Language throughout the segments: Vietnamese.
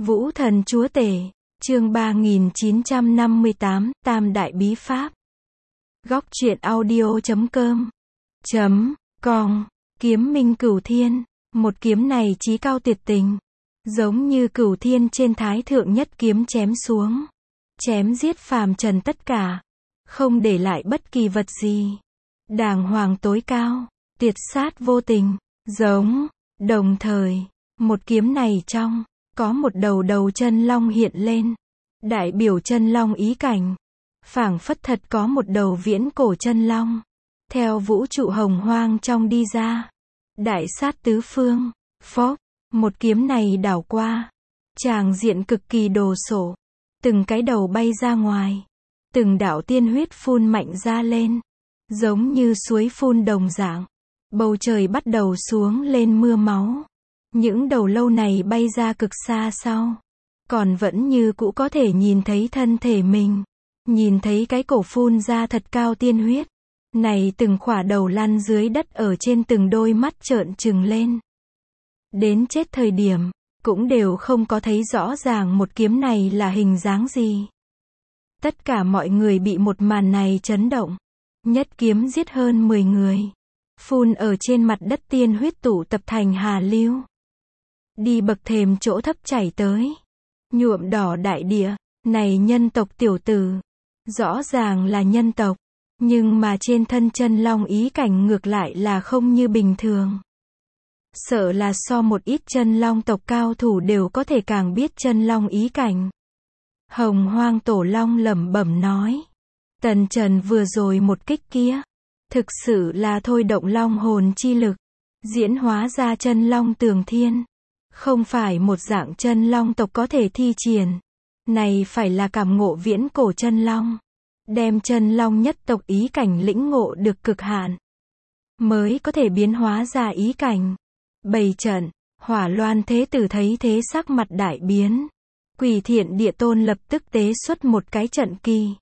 Vũ thần chúa tể, chương 3958, Tam đại bí pháp. Góc truyện audio.com .com Kiếm minh cửu thiên, một kiếm này chí cao tuyệt tình, giống như cửu thiên trên thái thượng nhất kiếm chém xuống, chém giết phàm trần tất cả, không để lại bất kỳ vật gì. Đàng hoàng tối cao, tuyệt sát vô tình, giống. Đồng thời, một kiếm này trong có một đầu chân long hiện lên, đại biểu chân long ý cảnh, phảng phất thật có một đầu viễn cổ chân long, theo vũ trụ hồng hoang trong đi ra, đại sát tứ phương. Phốc, một kiếm này đảo qua, tràng diện cực kỳ đồ sộ, từng cái đầu bay ra ngoài, từng đạo tiên huyết phun mạnh ra lên, giống như suối phun đồng dạng, bầu trời bắt đầu xuống lên mưa máu. Những đầu lâu này bay ra cực xa sau, còn vẫn như cũ có thể nhìn thấy thân thể mình, nhìn thấy cái cổ phun ra thật cao tiên huyết. Này từng khỏa đầu lăn dưới đất ở trên từng đôi mắt trợn trừng lên. Đến chết thời điểm, cũng đều không có thấy rõ ràng một kiếm này là hình dáng gì. Tất cả mọi người bị một màn này chấn động. Nhất kiếm giết hơn 10 người. Phun ở trên mặt đất tiên huyết tụ tập thành hà lưu. Đi bậc thềm chỗ thấp chảy tới, nhuộm đỏ đại địa. Này nhân tộc tiểu tử, rõ ràng là nhân tộc, nhưng mà trên thân chân long ý cảnh ngược lại là không như bình thường. Sợ là so một ít chân long tộc cao thủ đều có thể càng biết chân long ý cảnh. Hồng Hoang Tổ Long lẩm bẩm nói, Tần Trần vừa rồi một kích kia, thực sự là thôi động long hồn chi lực, diễn hóa ra chân long tường thiên. Không phải một dạng chân long tộc có thể thi triển. Này phải là cảm ngộ viễn cổ chân long. Đem chân long nhất tộc ý cảnh lĩnh ngộ được cực hạn, mới có thể biến hóa ra ý cảnh. Bày trận, Hỏa Loan Thế Tử thấy thế sắc mặt đại biến. Quỷ Thiện Địa Tôn lập tức tế xuất một cái trận kỳ.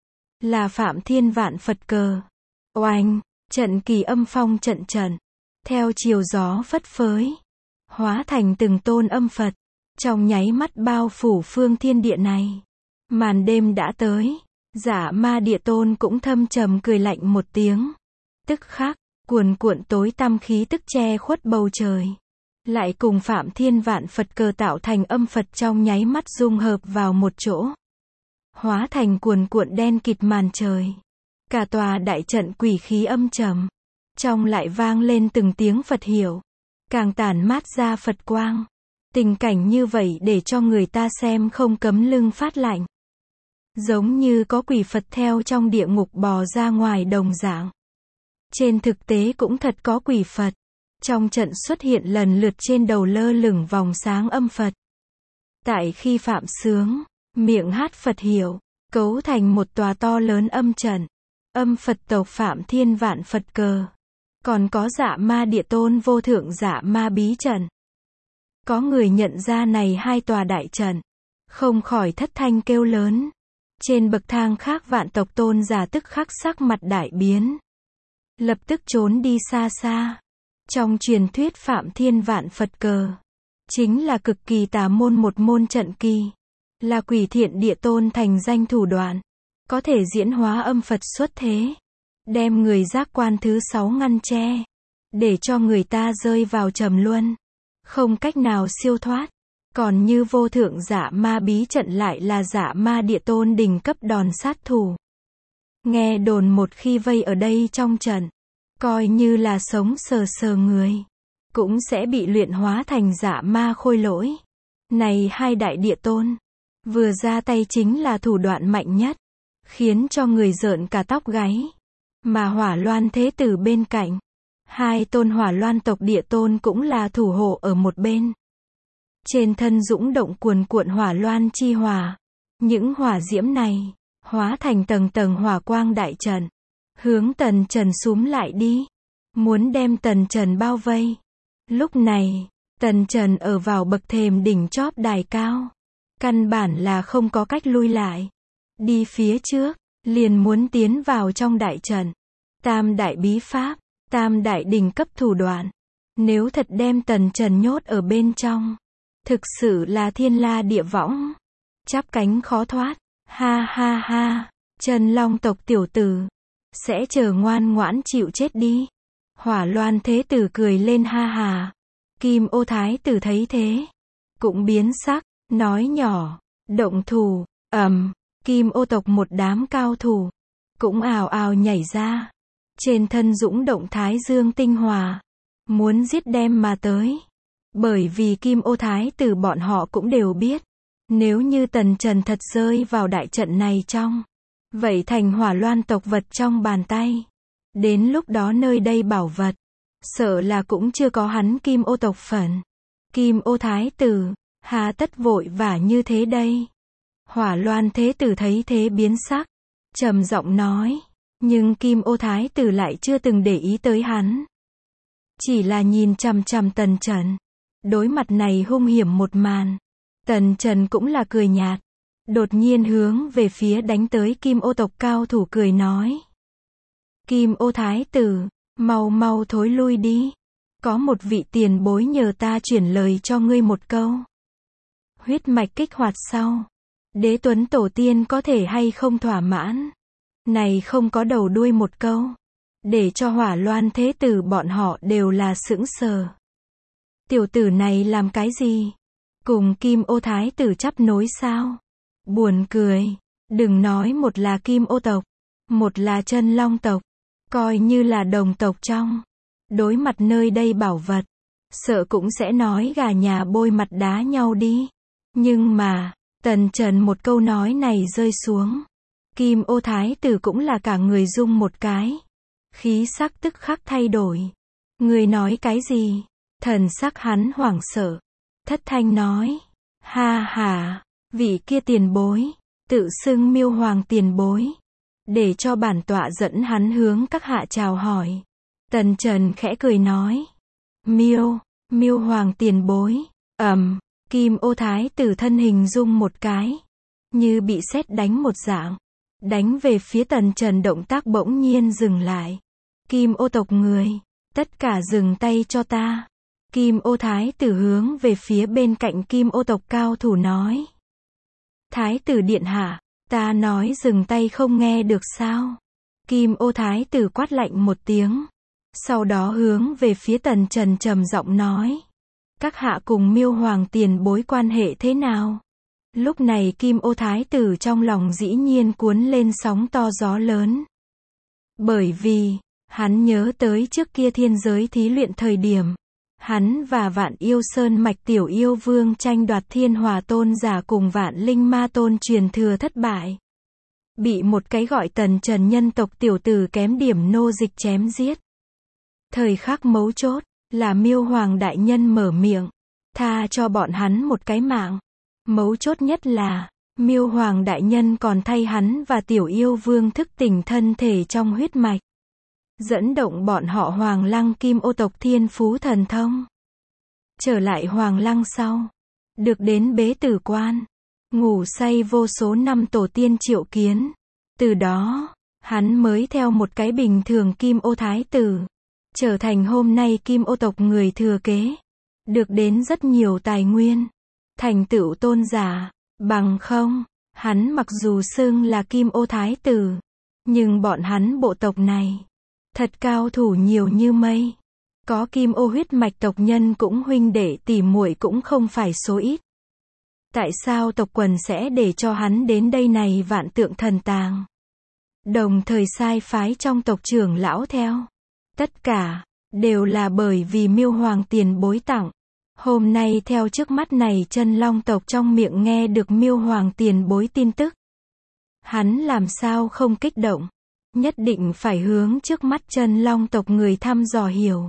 Là Phạm Thiên Vạn Phật Cờ. Oanh, trận kỳ âm phong trận trận. Theo chiều gió phất phới, hóa thành từng tôn âm Phật, trong nháy mắt bao phủ phương thiên địa này. Màn đêm đã tới, Dạ Ma Địa Tôn cũng thâm trầm cười lạnh một tiếng. Tức khắc, cuồn cuộn tối tăm khí tức che khuất bầu trời, lại cùng Phạm Thiên Vạn Phật Cờ tạo thành âm Phật trong nháy mắt dung hợp vào một chỗ, hóa thành cuồn cuộn đen kịt màn trời. Cả tòa đại trận quỷ khí âm trầm, trong lại vang lên từng tiếng Phật hiệu, càng tản mát ra Phật quang. Tình cảnh như vậy để cho người ta xem không cấm lưng phát lạnh. Giống như có quỷ Phật theo trong địa ngục bò ra ngoài đồng dạng. Trên thực tế cũng thật có quỷ Phật. Trong trận xuất hiện lần lượt trên đầu lơ lửng vòng sáng âm Phật. Tại khi phạm sướng, miệng hát Phật hiệu, cấu thành một tòa to lớn âm trận. Âm Phật tộc Phạm Thiên Vạn Phật Cờ. Còn có Dạ Ma Địa Tôn vô thượng Dạ Ma bí trận. Có người nhận ra này hai tòa đại trận, không khỏi thất thanh kêu lớn. Trên bậc thang khác vạn tộc tôn giả tức khắc sắc mặt đại biến, lập tức trốn đi xa xa. Trong truyền thuyết Phạm Thiên Vạn Phật Cờ, chính là cực kỳ tà môn một môn trận kỳ, là Quỷ Thiện Địa Tôn thành danh thủ đoạn, có thể diễn hóa âm Phật xuất thế, đem người giác quan thứ 6 ngăn che, để cho người ta rơi vào trầm luân, không cách nào siêu thoát. Còn như vô thượng Dạ Ma bí trận lại là Dạ Ma Địa Tôn đỉnh cấp đòn sát thủ. Nghe đồn một khi vây ở đây trong trận, coi như là sống sờ sờ người, cũng sẽ bị luyện hóa thành Dạ Ma khôi lỗi. Này hai đại địa tôn, vừa ra tay chính là thủ đoạn mạnh nhất, khiến cho người rợn cả tóc gáy. Mà Hỏa Loan Thế Tử bên cạnh, hai tôn Hỏa Loan tộc địa tôn cũng là thủ hộ ở một bên. Trên thân dũng động cuồn cuộn hỏa loan chi hỏa. Những hỏa diễm này, hóa thành tầng tầng hỏa quang đại trận, hướng Tần Trần xúm lại đi, muốn đem Tần Trần bao vây. Lúc này, Tần Trần ở vào bậc thềm đỉnh chóp đài cao, căn bản là không có cách lui lại. Đi phía trước, liền muốn tiến vào trong đại trận. Tam đại bí pháp, tam đại đỉnh cấp thủ đoạn. Nếu thật đem Tần Trần nhốt ở bên trong, Thực sự là thiên la địa võng. Chắp cánh khó thoát. Ha ha ha. Chân Long tộc tiểu tử. Sẽ chờ ngoan ngoãn chịu chết đi. Hỏa Loan Thế Tử cười lên ha hà. Kim Ô Thái Tử thấy thế. Cũng biến sắc. Nói nhỏ. Động thủ. Kim Ô tộc một đám cao thủ. Cũng ào ào nhảy ra. Trên thân dũng động Thái Dương tinh hòa. Muốn giết đem mà tới. Bởi vì Kim Ô Thái Tử bọn họ cũng đều biết. Nếu như Tần Trần thật rơi vào đại trận này trong. Vậy thành Hỏa Loan tộc vật trong bàn tay. Đến lúc đó nơi đây bảo vật. Sợ là cũng chưa có hắn Kim Ô tộc phần. Kim Ô Thái Tử. Hà tất vội vã như thế đây. Hỏa Loan Thế Tử thấy thế biến sắc. Trầm giọng nói. Nhưng Kim Ô Thái Tử lại chưa từng để ý tới hắn. Chỉ là nhìn chằm chằm Tần Trần. Đối mặt này hung hiểm một màn. Tần Trần cũng là cười nhạt. Đột nhiên hướng về phía đánh tới Kim Ô tộc cao thủ cười nói. Kim Ô Thái Tử, mau mau thối lui đi. Có một vị tiền bối nhờ ta chuyển lời cho ngươi một câu. Huyết mạch kích hoạt sau. Đế Tuấn Tổ Tiên có thể hay không thỏa mãn. Này không có đầu đuôi một câu. Để cho Hỏa Loan Thế Tử bọn họ đều là sững sờ. Tiểu tử này làm cái gì? Cùng Kim Ô Thái Tử chấp nối sao? Buồn cười. Đừng nói một là Kim Ô tộc. Một là Chân Long tộc. Coi như là đồng tộc trong. Đối mặt nơi đây bảo vật. Sợ cũng sẽ nói gà nhà bôi mặt đá nhau đi. Nhưng mà, Tần Trần một câu nói này rơi xuống. Kim Ô Thái Tử cũng là cả người rung một cái. Khí sắc tức khắc thay đổi. Người nói cái gì? Thần sắc hắn hoảng sợ. Thất thanh nói. Ha ha, vị kia tiền bối. Tự xưng Miêu Hoàng tiền bối. Để cho bản tọa dẫn hắn hướng các hạ chào hỏi. Tần Trần khẽ cười nói. Miêu Hoàng tiền bối. Kim Ô Thái Tử thân hình rung một cái. Như bị sét đánh một dạng. Đánh về phía Tần Trần động tác bỗng nhiên dừng lại. Kim Ô tộc người. Tất cả dừng tay cho ta. Kim Ô Thái Tử hướng về phía bên cạnh Kim Ô tộc cao thủ nói. Thái Tử điện hạ. Ta nói dừng tay không nghe được sao? Kim Ô Thái Tử quát lạnh một tiếng. Sau đó hướng về phía Tần Trần trầm giọng nói. Các hạ cùng Miêu Hoàng tiền bối quan hệ thế nào? Lúc này Kim Ô Thái Tử trong lòng dĩ nhiên cuốn lên sóng to gió lớn. Bởi vì, hắn nhớ tới trước kia thiên giới thí luyện thời điểm. Hắn và Vạn Yêu Sơn mạch tiểu yêu vương tranh đoạt Thiên Hòa tôn giả cùng Vạn Linh Ma tôn truyền thừa thất bại. Bị một cái gọi Tần Trần nhân tộc tiểu tử kém điểm nô dịch chém giết. Thời khắc mấu chốt, là Miêu Hoàng đại nhân mở miệng. Tha cho bọn hắn một cái mạng. Mấu chốt nhất là, Miêu Hoàng đại nhân còn thay hắn và tiểu yêu vương thức tỉnh thân thể trong huyết mạch. Dẫn động bọn họ Hoàng Lăng Kim Ô tộc thiên phú thần thông. Trở lại Hoàng Lăng sau. Được đến bế tử quan. Ngủ say vô số năm tổ tiên triệu kiến. Từ đó, hắn mới theo một cái bình thường Kim Ô Thái Tử. Trở thành hôm nay Kim Ô tộc người thừa kế. Được đến rất nhiều tài nguyên. Thành tựu tôn giả. Bằng không, hắn mặc dù xưng là Kim Ô Thái Tử. Nhưng bọn hắn bộ tộc này. Thật cao thủ nhiều như mây. Có Kim Ô huyết mạch tộc nhân cũng huynh đệ tỷ muội cũng không phải số ít. Tại sao tộc quần sẽ để cho hắn đến đây này Vạn Tượng Thần Tàng? Đồng thời sai phái trong tộc trưởng lão theo. Tất cả, đều là bởi vì Miêu Hoàng tiền bối tặng. Hôm nay theo trước mắt này Chân Long tộc trong miệng nghe được Miêu Hoàng tiền bối tin tức. Hắn làm sao không kích động. Nhất định phải hướng trước mắt Chân Long tộc người thăm dò hiểu.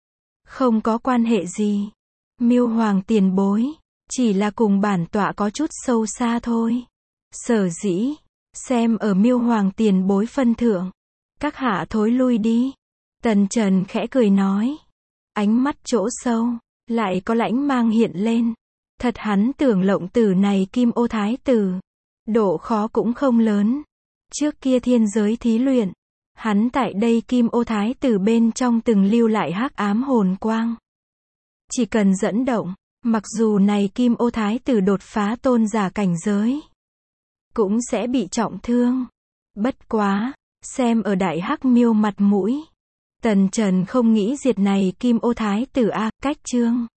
Không có quan hệ gì. Miêu Hoàng tiền bối, chỉ là cùng bản tọa có chút sâu xa thôi. Sở dĩ, xem ở Miêu Hoàng tiền bối phân thượng. Các hạ thối lui đi. Tần Trần khẽ cười nói. Ánh mắt chỗ sâu, lại có lãnh mang hiện lên. Thật hắn tưởng lộng tử này Kim Ô Thái Tử. Độ khó cũng không lớn. Trước kia thiên giới thí luyện. Hắn tại đây Kim Ô Thái Tử bên trong từng lưu lại hắc ám hồn quang. Chỉ cần dẫn động, Mặc dù này Kim Ô Thái tử đột phá tôn giả cảnh giới, cũng sẽ bị trọng thương. Bất quá, xem ở Đại Hắc Miêu mặt mũi, Tần Trần không nghĩ diệt này Kim Ô Thái tử a, cách chương.